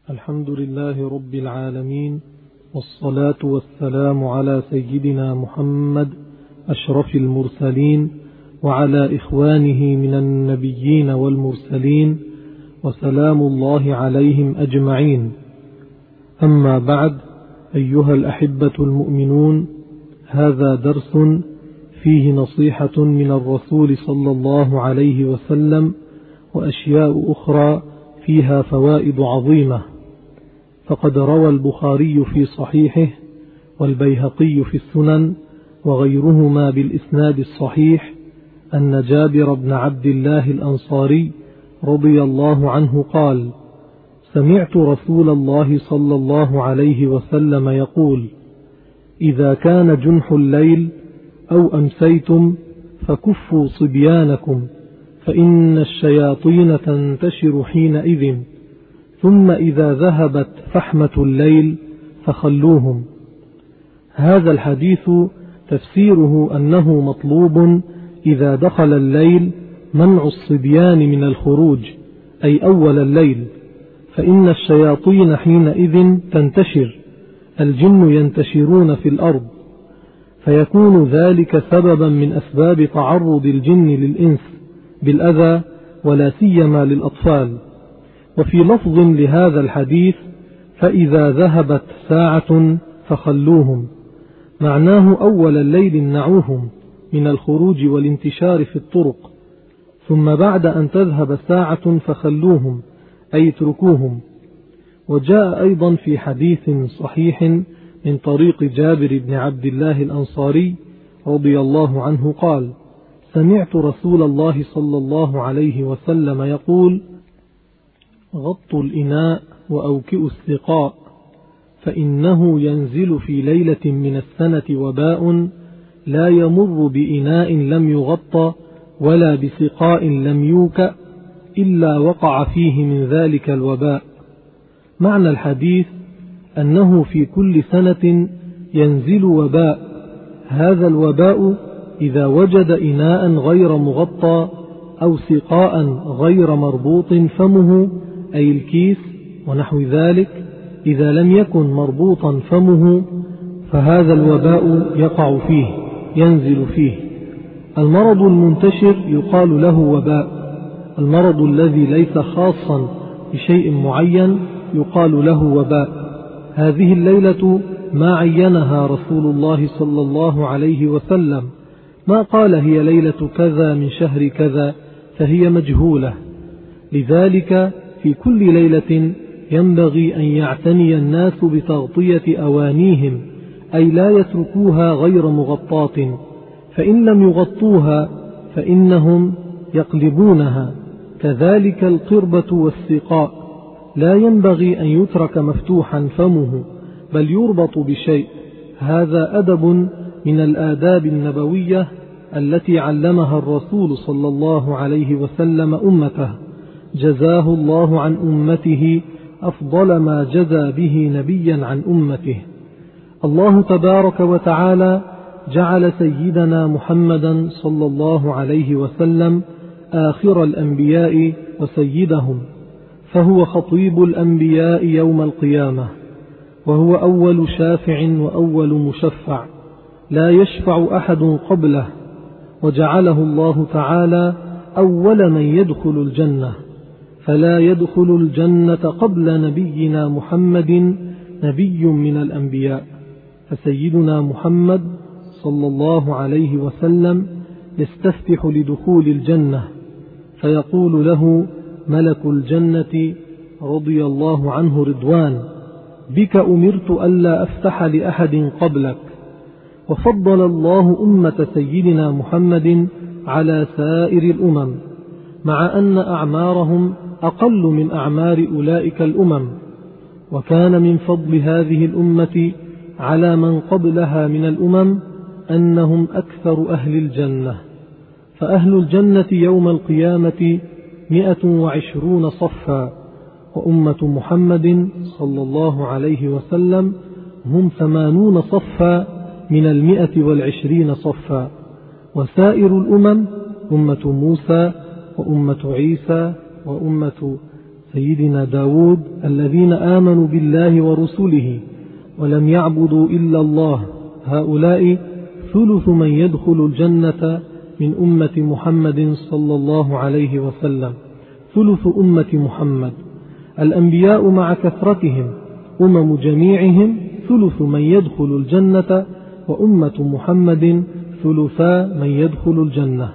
الحمد لله رب العالمين، والصلاة والسلام على سيدنا محمد أشرف المرسلين وعلى إخوانه من النبيين والمرسلين، وسلام الله عليهم أجمعين. أما بعد، أيها الأحبة المؤمنون، هذا درس فيه نصيحة من الرسول صلى الله عليه وسلم وأشياء أخرى فيها فوائد عظيمة. فقد روى البخاري في صحيحه والبيهقي في السنن وغيرهما بالإسناد الصحيح أن جابر بن عبد الله الأنصاري رضي الله عنه قال: سمعت رسول الله صلى الله عليه وسلم يقول: إذا كان جنح الليل أو أمسيتم فكفوا صبيانكم، فإن الشياطين تنتشر حينئذ، ثم إذا ذهبت فحمة الليل فخلوهم. هذا الحديث تفسيره أنه مطلوب إذا دخل الليل منع الصبيان من الخروج، أي أول الليل، فإن الشياطين حينئذ تنتشر، الجن ينتشرون في الأرض، فيكون ذلك سببا من أسباب تعرض الجن للإنس بالأذى، ولا سيما للأطفال. وفي لفظ لهذا الحديث: فإذا ذهبت ساعة فخلوهم، معناه أول الليل امنعوهم من الخروج والانتشار في الطرق، ثم بعد أن تذهب ساعة فخلوهم، أي اتركوهم. وجاء أيضا في حديث صحيح من طريق جابر بن عبد الله الأنصاري رضي الله عنه قال: سمعت رسول الله صلى الله عليه وسلم يقول: غطوا الإناء وأوكئوا السقاء، فإنه ينزل في ليلة من السنة وباء لا يمر بإناء لم يغطى ولا بسقاء لم يوكأ إلا وقع فيه من ذلك الوباء. معنى الحديث أنه في كل سنة ينزل وباء، هذا الوباء إذا وجد إناء غير مغطى أو سقاء غير مربوط فمه، أي الكيس ونحو ذلك، إذا لم يكن مربوطا فمه فهذا الوباء يقع فيه، ينزل فيه. المرض المنتشر يقال له وباء، المرض الذي ليس خاصا بشيء معين يقال له وباء. هذه الليلة ما عينها رسول الله صلى الله عليه وسلم، ما قال هي ليلة كذا من شهر كذا، فهي مجهولة. لذلك في كل ليلة ينبغي أن يعتني الناس بتغطية أوانيهم، أي لا يتركوها غير مغطاة، فإن لم يغطوها فإنهم يقلبونها. كذلك القربة والسقاء لا ينبغي أن يترك مفتوحا فمه، بل يربط بشيء. هذا أدب من الآداب النبوية التي علمها الرسول صلى الله عليه وسلم أمته، جزاه الله عن أمته أفضل ما جزى به نبيا عن أمته. الله تبارك وتعالى جعل سيدنا محمدا صلى الله عليه وسلم آخر الأنبياء وسيدهم، فهو خطيب الأنبياء يوم القيامة، وهو أول شافع وأول مشفع، لا يشفع أحد قبله، وجعله الله تعالى أول من يدخل الجنة، فلا يدخل الجنة قبل نبينا محمد نبي من الأنبياء. فسيدنا محمد صلى الله عليه وسلم يستفتح لدخول الجنة، فيقول له ملك الجنة رضي الله عنه رضوان: بك أمرت ألا أفتح لأحد قبلك. وفضل الله أمة سيدنا محمد على سائر الأمم، مع أن أعمارهم أقل من أعمار أولئك الأمم. وكان من فضل هذه الأمة على من قبلها من الأمم أنهم أكثر أهل الجنة، فأهل الجنة يوم القيامة 120 صفا، وأمة محمد صلى الله عليه وسلم هم 80 صفا من 120 صفا. وسائر الأمم أمة موسى وأمة عيسى وأمة سيدنا داود الذين آمنوا بالله ورسله ولم يعبدوا إلا الله، هؤلاء ثلث من يدخل الجنة من أمة محمد صلى الله عليه وسلم، ثلث أمة محمد. الأنبياء مع كثرتهم أمم جميعهم ثلث من يدخل الجنة، وأمة محمد ثلثا من يدخل الجنة.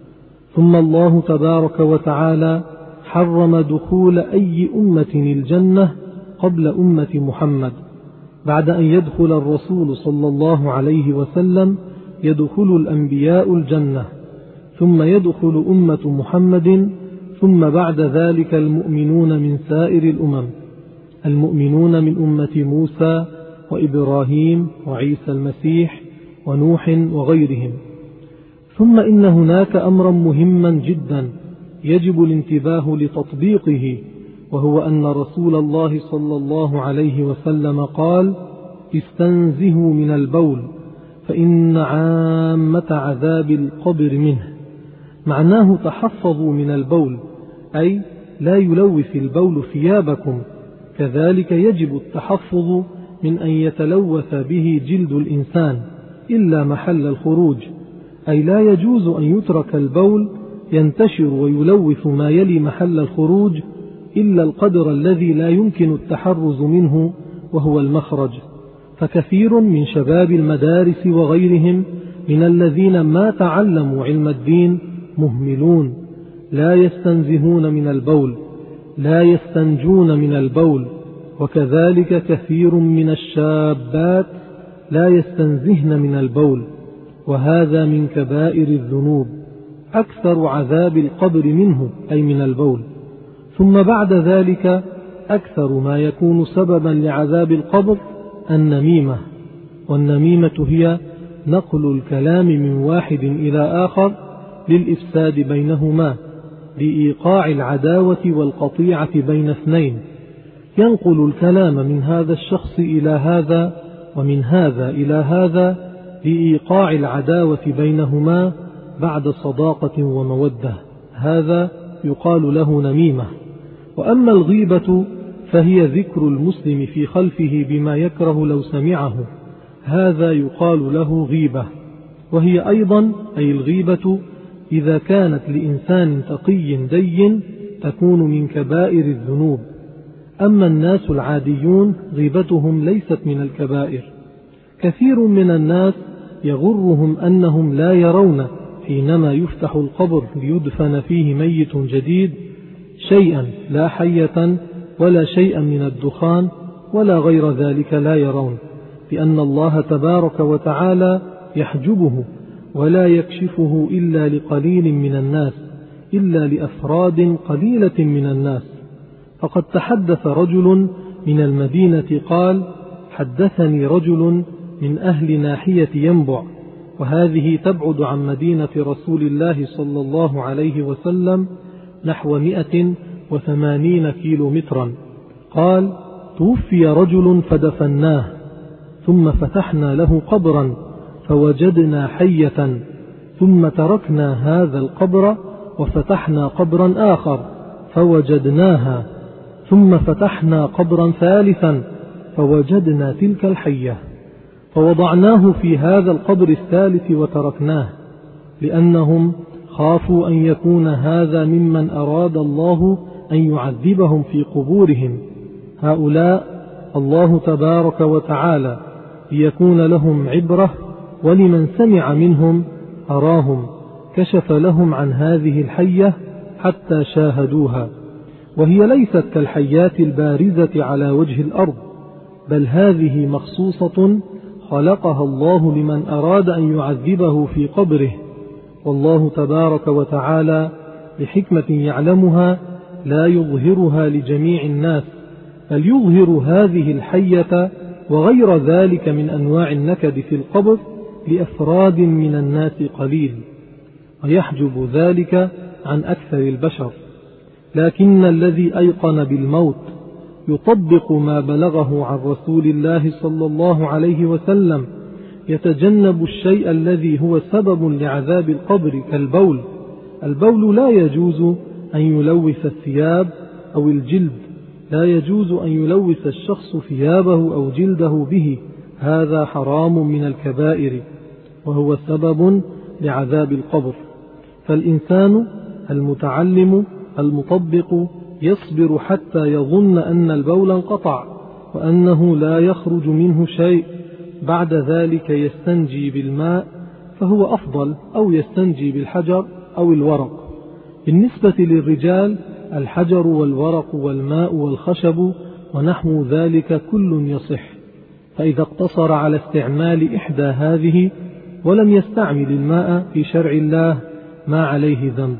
ثم الله تبارك وتعالى حرم دخول أي أمة الجنة قبل أمة محمد. بعد أن يدخل الرسول صلى الله عليه وسلم يدخل الأنبياء الجنة، ثم يدخل أمة محمد، ثم بعد ذلك المؤمنون من سائر الأمم، المؤمنون من أمة موسى وإبراهيم وعيسى المسيح ونوح وغيرهم. ثم إن هناك أمرا مهما جدا يجب الانتباه لتطبيقه، وهو أن رسول الله صلى الله عليه وسلم قال: استنزهوا من البول فإن عامة عذاب القبر منه. معناه تحفظوا من البول، أي لا يلوث البول ثيابكم. كذلك يجب التحفظ من أن يتلوث به جلد الإنسان إلا محل الخروج، أي لا يجوز أن يترك البول ينتشر ويلوث ما يلي محل الخروج إلا القدر الذي لا يمكن التحرز منه، وهو المخرج. فكثير من شباب المدارس وغيرهم من الذين ما تعلموا علم الدين مهملون، لا يستنزهون من البول، لا يستنجون من البول. وكذلك كثير من الشابات لا يستنزهن من البول، وهذا من كبائر الذنوب، أكثر عذاب القبر منه أي من البول. ثم بعد ذلك أكثر ما يكون سببا لعذاب القبر النميمة، والنميمة هي نقل الكلام من واحد إلى آخر للإفساد بينهما، لإيقاع العداوة والقطيعة بين اثنين. ينقل الكلام من هذا الشخص إلى هذا ومن هذا إلى هذا لإيقاع العداوة بينهما بعد صداقة ومودة، هذا يقال له نميمة. وأما الغيبة فهي ذكر المسلم في خلفه بما يكره لو سمعه، هذا يقال له غيبة. وهي أيضا أي الغيبة إذا كانت لإنسان تقي دين تكون من كبائر الذنوب. أما الناس العاديون غيبتهم ليست من الكبائر. كثير من الناس يغرهم أنهم لا يرون حينما يفتح القبر ليدفن فيه ميت جديد شيئا، لا حية ولا شيئا من الدخان ولا غير ذلك، لا يرون، لأن الله تبارك وتعالى يحجبه ولا يكشفه إلا لقليل من الناس، إلا لأفراد قليلة من الناس. فقد تحدث رجل من المدينة قال: حدثني رجل من أهل ناحية ينبع، وهذه تبعد عن مدينة رسول الله صلى الله عليه وسلم نحو 180 كيلومترا. قال: توفي رجل فدفناه، ثم فتحنا له قبرا فوجدنا حية، ثم تركنا هذا القبر وفتحنا قبرا آخر فوجدناها، ثم فتحنا قبرا ثالثا فوجدنا تلك الحية، فوضعناه في هذا القبر الثالث وتركناه، لأنهم خافوا أن يكون هذا ممن أراد الله أن يعذبهم في قبورهم. هؤلاء الله تبارك وتعالى ليكون لهم عبرة، ولمن سمع منهم أراهم، كشف لهم عن هذه الحية حتى شاهدوها. وهي ليست كالحيات البارزة على وجه الأرض، بل هذه مخصوصة خلقها الله لمن أراد أن يعذبه في قبره، والله تبارك وتعالى لحكمة يعلمها لا يظهرها لجميع الناس، بل يظهر هذه الحية وغير ذلك من أنواع النكد في القبر لأفراد من الناس قليل، ويحجب ذلك عن أكثر البشر. لكن الذي أيقن بالموت يطبق ما بلغه عن رسول الله صلى الله عليه وسلم، يتجنب الشيء الذي هو سبب لعذاب القبر كالبول. البول لا يجوز أن يلوث الثياب أو الجلد لا يجوز أن يلوث الشخص ثيابه أو جلده به، هذا حرام من الكبائر وهو سبب لعذاب القبر. فالإنسان المتعلم المطبق يصبر حتى يظن أن البول انقطع وأنه لا يخرج منه شيء، بعد ذلك يستنجي بالماء فهو أفضل، أو يستنجي بالحجر أو الورق. بالنسبة للرجال الحجر والورق والماء والخشب ونحو ذلك كل يصح، فإذا اقتصر على استعمال إحدى هذه ولم يستعمل الماء في شرع الله ما عليه ذنب.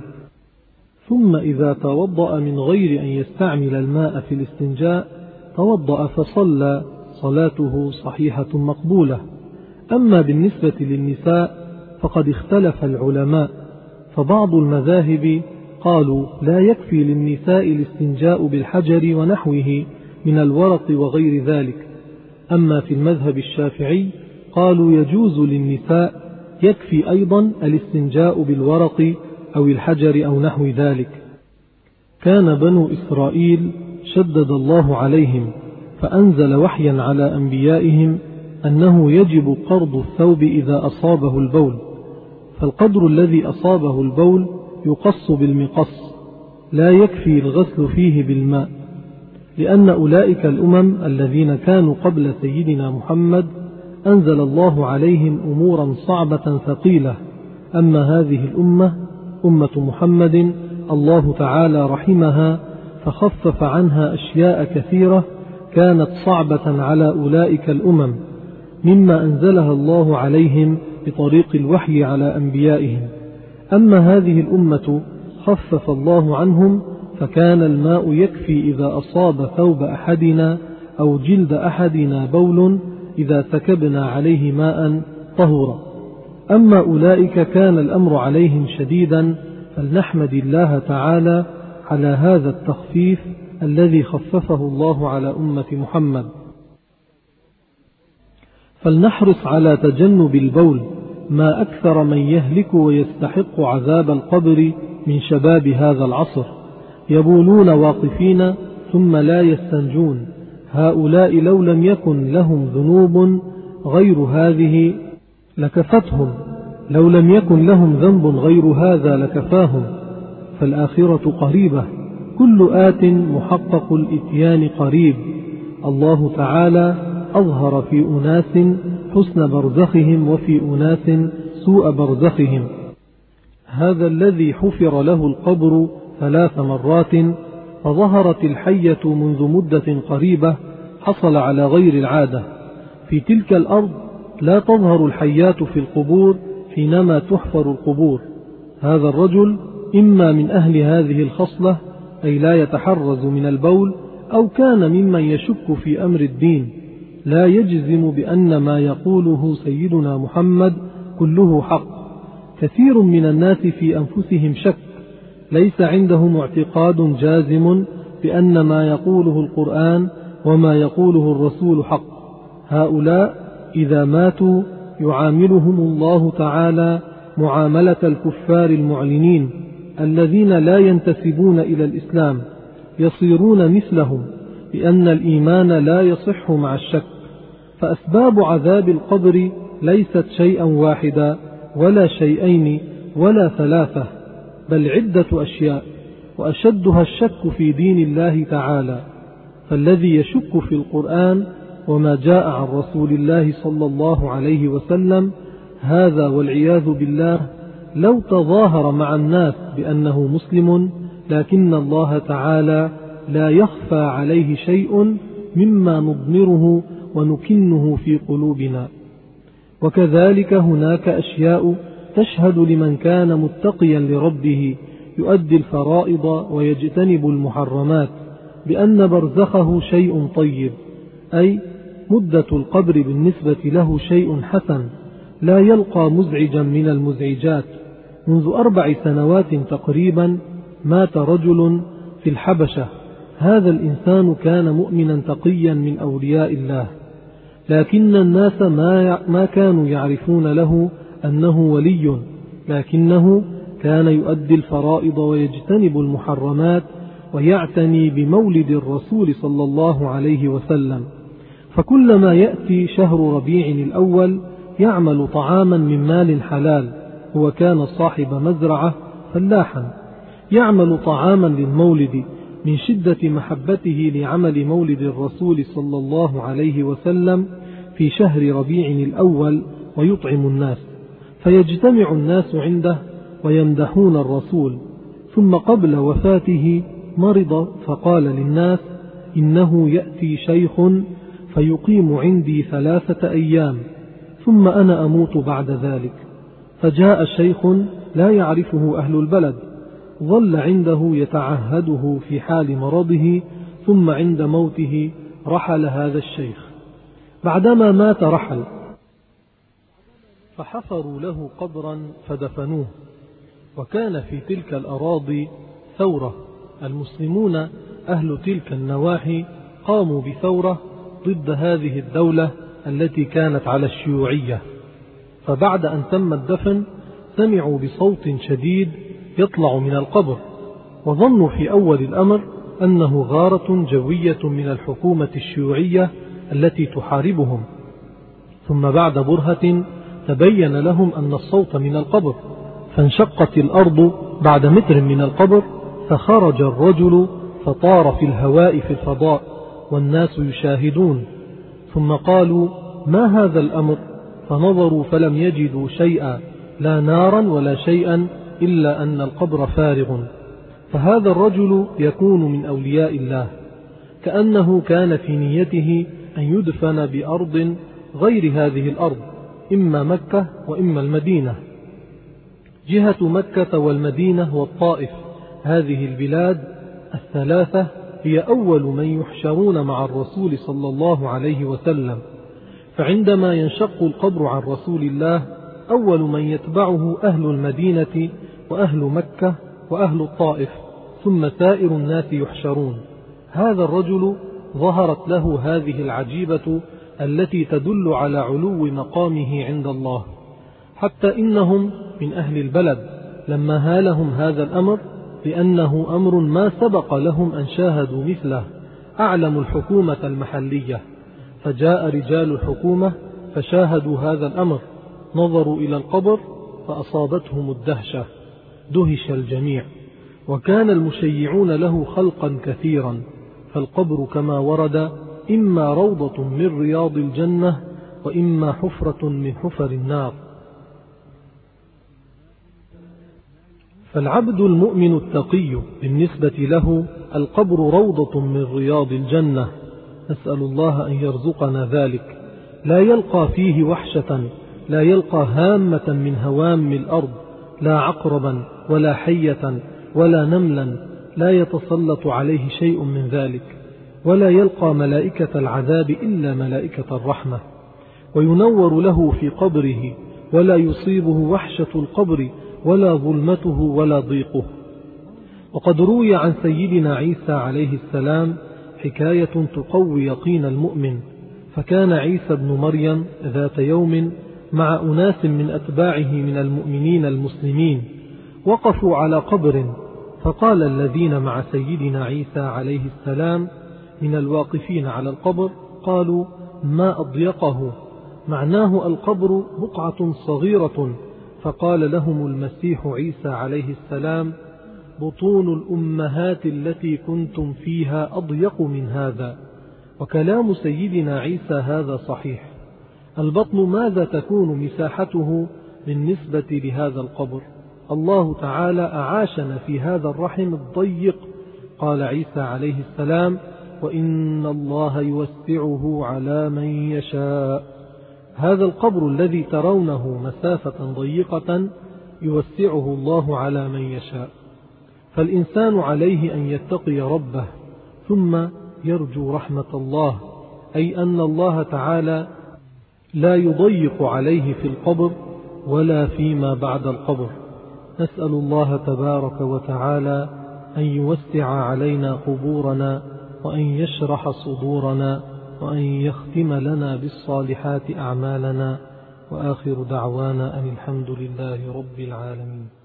ثم إذا توضأ من غير أن يستعمل الماء في الاستنجاء توضأ فصلى، صلاته صحيحة مقبولة. أما بالنسبة للنساء فقد اختلف العلماء، فبعض المذاهب قالوا لا يكفي للنساء الاستنجاء بالحجر ونحوه من الورق وغير ذلك. أما في المذهب الشافعي قالوا يجوز للنساء، يكفي أيضا الاستنجاء بالورق أو الحجر أو نحو ذلك. كان بنو إسرائيل شدد الله عليهم فأنزل وحيا على أنبيائهم أنه يجب قرض الثوب إذا أصابه البول، فالقدر الذي أصابه البول يقص بالمقص، لا يكفي الغسل فيه بالماء، لأن أولئك الأمم الذين كانوا قبل سيدنا محمد أنزل الله عليهم أمورا صعبة ثقيلة. أما هذه الأمة أمة محمد الله تعالى رحمها فخفف عنها أشياء كثيرة كانت صعبة على أولئك الأمم مما أنزلها الله عليهم بطريق الوحي على أنبيائهم. أما هذه الأمة خفف الله عنهم، فكان الماء يكفي إذا أصاب ثوب أحدنا أو جلد أحدنا بول إذا سكبنا عليه ماء طهورا. أما أولئك كان الأمر عليهم شديدا، فلنحمد الله تعالى على هذا التخفيف الذي خففه الله على أمة محمد. فلنحرص على تجنب البول، ما أكثر من يهلك ويستحق عذاب القبر من شباب هذا العصر، يبولون واقفين ثم لا يستنجون. هؤلاء لو لم يكن لهم ذنوب غير هذه لكفتهم، لو لم يكن لهم ذنب غير هذا لكفاهم، فالآخرة قريبة، كل آت محقق الإتيان قريب. الله تعالى أظهر في أناس حسن برزخهم وفي أناس سوء برزخهم. هذا الذي حفر له القبر 3 مرات فظهرت الحية منذ مدة قريبة حصل على غير العادة. في تلك الأرض لا تظهر الحيات في القبور حينما تحفر القبور. هذا الرجل إما من أهل هذه الخصلة أي لا يتحرز من البول، أو كان ممن يشك في أمر الدين، لا يجزم بأن ما يقوله سيدنا محمد كله حق. كثير من الناس في أنفسهم شك، ليس عندهم اعتقاد جازم بأن ما يقوله القرآن وما يقوله الرسول حق. هؤلاء إذا ماتوا يعاملهم الله تعالى معاملة الكفار المعلنين الذين لا ينتسبون إلى الإسلام، يصيرون مثلهم، لأن الإيمان لا يصح مع الشك. فأسباب عذاب القبر ليست شيئا واحدا ولا شيئين ولا 3، بل عدة أشياء، وأشدها الشك في دين الله تعالى. فالذي يشك في القرآن وما جاء عن رسول الله صلى الله عليه وسلم، هذا والعياذ بالله لو تظاهر مع الناس بأنه مسلم، لكن الله تعالى لا يخفى عليه شيء مما نضمره ونكنه في قلوبنا. وكذلك هناك أشياء تشهد لمن كان متقيا لربه يؤدي الفرائض ويجتنب المحرمات بأن برزخه شيء طيب، أي مدة القبر بالنسبة له شيء حسن، لا يلقى مزعجا من المزعجات. منذ 4 سنوات تقريبا مات رجل في الحبشة، هذا الإنسان كان مؤمنا تقيا من أولياء الله، لكن الناس ما كانوا يعرفون له أنه ولي، لكنه كان يؤدي الفرائض ويجتنب المحرمات ويعتني بمولد الرسول صلى الله عليه وسلم، فكلما يأتي شهر ربيع الأول يعمل طعاما من مال حلال. هو كان صاحب مزرعة فلاحا، يعمل طعاما للمولد من شدة محبته لعمل مولد الرسول صلى الله عليه وسلم في شهر ربيع الأول، ويطعم الناس، فيجتمع الناس عنده ويمدحون الرسول. ثم قبل وفاته مرض، فقال للناس: إنه يأتي شيخ فيقيم عندي 3 أيام ثم أنا أموت بعد ذلك. فجاء شيخ لا يعرفه أهل البلد، ظل عنده يتعهده في حال مرضه، ثم عند موته رحل هذا الشيخ. بعدما مات رحل، فحفروا له قبرا فدفنوه. وكان في تلك الأراضي ثورة، المسلمون أهل تلك النواحي قاموا بثورة ضد هذه الدولة التي كانت على الشيوعية. فبعد أن تم الدفن سمعوا بصوت شديد يطلع من القبر، وظنوا في أول الأمر أنه غارة جوية من الحكومة الشيوعية التي تحاربهم. ثم بعد برهة تبين لهم أن الصوت من القبر، فانشقت الأرض بعد متر من القبر، فخرج الرجل فطار في الهواء في الفضاء والناس يشاهدون. ثم قالوا: ما هذا الأمر؟ فنظروا فلم يجدوا شيئا، لا نارا ولا شيئا، إلا أن القبر فارغ. فهذا الرجل يكون من أولياء الله، كأنه كان في نيته أن يدفن بأرض غير هذه الأرض، إما مكة وإما المدينة. جهة مكة والمدينة والطائف، هذه البلاد الثلاثة هي أول من يحشرون مع الرسول صلى الله عليه وسلم. فعندما ينشق القبر عن رسول الله، أول من يتبعه أهل المدينة وأهل مكة وأهل الطائف، ثم سائر الناس يحشرون. هذا الرجل ظهرت له هذه العجيبة التي تدل على علو مقامه عند الله، حتى إنهم من أهل البلد لما هالهم هذا الأمر، لأنه أمر ما سبق لهم أن شاهدوا مثله، أعلموا الحكومة المحلية. فجاء رجال الحكومة فشاهدوا هذا الأمر، نظروا إلى القبر فأصابتهم الدهشة، دهش الجميع. وكان المشيعون له خلقا كثيرا، فالقبر كما ورد إما روضة من رياض الجنة، وإما حفرة من حفر النار. فالعبد المؤمن التقي بالنسبة له القبر روضة من رياض الجنة، نسأل الله أن يرزقنا ذلك. لا يلقى فيه وحشة، لا يلقى هامة من هوام الأرض، لا عقربا ولا حية ولا نملا، لا يتسلط عليه شيء من ذلك، ولا يلقى ملائكة العذاب إلا ملائكة الرحمة، وينور له في قبره، ولا يصيبه وحشة القبر ولا ظلمته ولا ضيقه. وقد روي عن سيدنا عيسى عليه السلام حكاية تقوي يقين المؤمن. فكان عيسى بن مريم ذات يوم مع أناس من أتباعه من المؤمنين المسلمين، وقفوا على قبر، فقال الذين مع سيدنا عيسى عليه السلام من الواقفين على القبر، قالوا: ما أضيقه، معناه القبر بقعة صغيرة. فقال لهم المسيح عيسى عليه السلام: بطون الأمهات التي كنتم فيها أضيق من هذا. وكلام سيدنا عيسى هذا صحيح. البطن ماذا تكون مساحته بالنسبة لهذا القبر؟ الله تعالى أعاشنا في هذا الرحم الضيق. قال عيسى عليه السلام: وإن الله يوسعه على من يشاء. هذا القبر الذي ترونه مسافة ضيقة يوسعه الله على من يشاء. فالإنسان عليه أن يتقي ربه، ثم يرجو رحمة الله، أي أن الله تعالى لا يضيق عليه في القبر ولا فيما بعد القبر. نسأل الله تبارك وتعالى أن يوسع علينا قبورنا، وأن يشرح صدورنا، وأن يختم لنا بالصالحات أعمالنا. وآخر دعوانا أن الحمد لله رب العالمين.